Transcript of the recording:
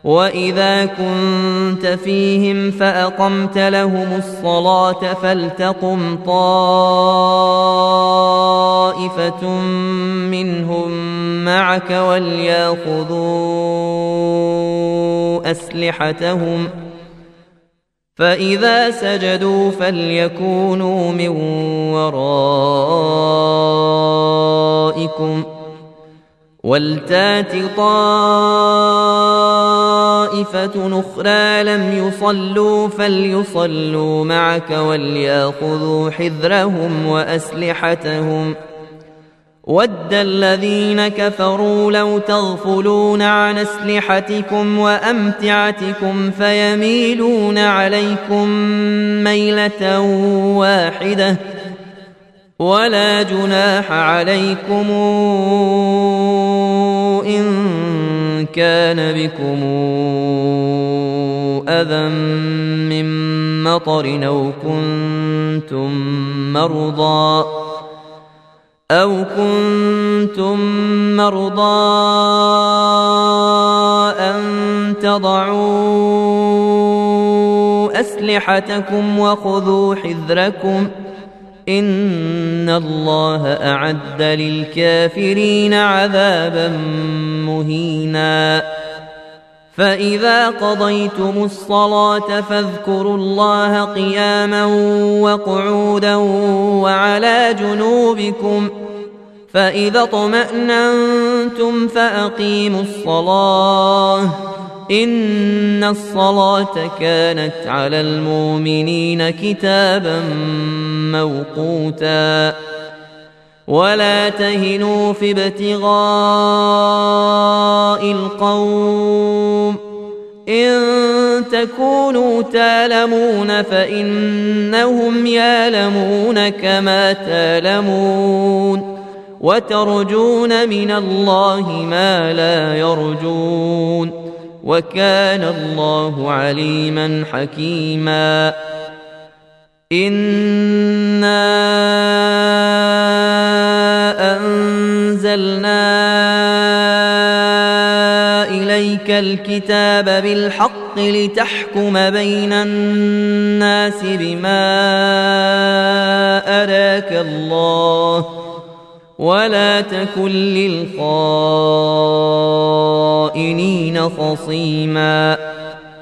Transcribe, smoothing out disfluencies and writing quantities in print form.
وإذا كنت فيهم فأقمت لهم الصلاة فلتقم طائفة منهم معك وليأخذوا أسلحتهم فإذا سجدوا فليكونوا من ورائكم ولتات طائفة أخرى لم يصلوا فليصلوا معك وليأخذوا حذرهم وأسلحتهم ود الذين كفروا لو تغفلون عن أسلحتكم وأمتعتكم فيميلون عليكم ميلة واحدة ولا جناح عليكم إن كان بكم أذى من مطر أو كنتم مرضى أن تضعوا أسلحتكم وخذوا حذركم إن الله أعد للكافرين عذابا مهينا فإذا قضيتم الصلاة فاذكروا الله قياما وقعودا وعلى جنوبكم فإذا اطمأننتم فأقيموا الصلاة إن الصلاة كانت على المؤمنين كتابا موقوتا ولا تهنوا في ابتغاء القوم إن تكونوا تألمون فإنهم يألمون كما تألمون وترجون من الله ما لا يرجون وكان الله عليما حكيما إنا أنزلنا إليك الكتاب بالحق لتحكم بين الناس بما أراك الله ولا تكن للخائنين خصيما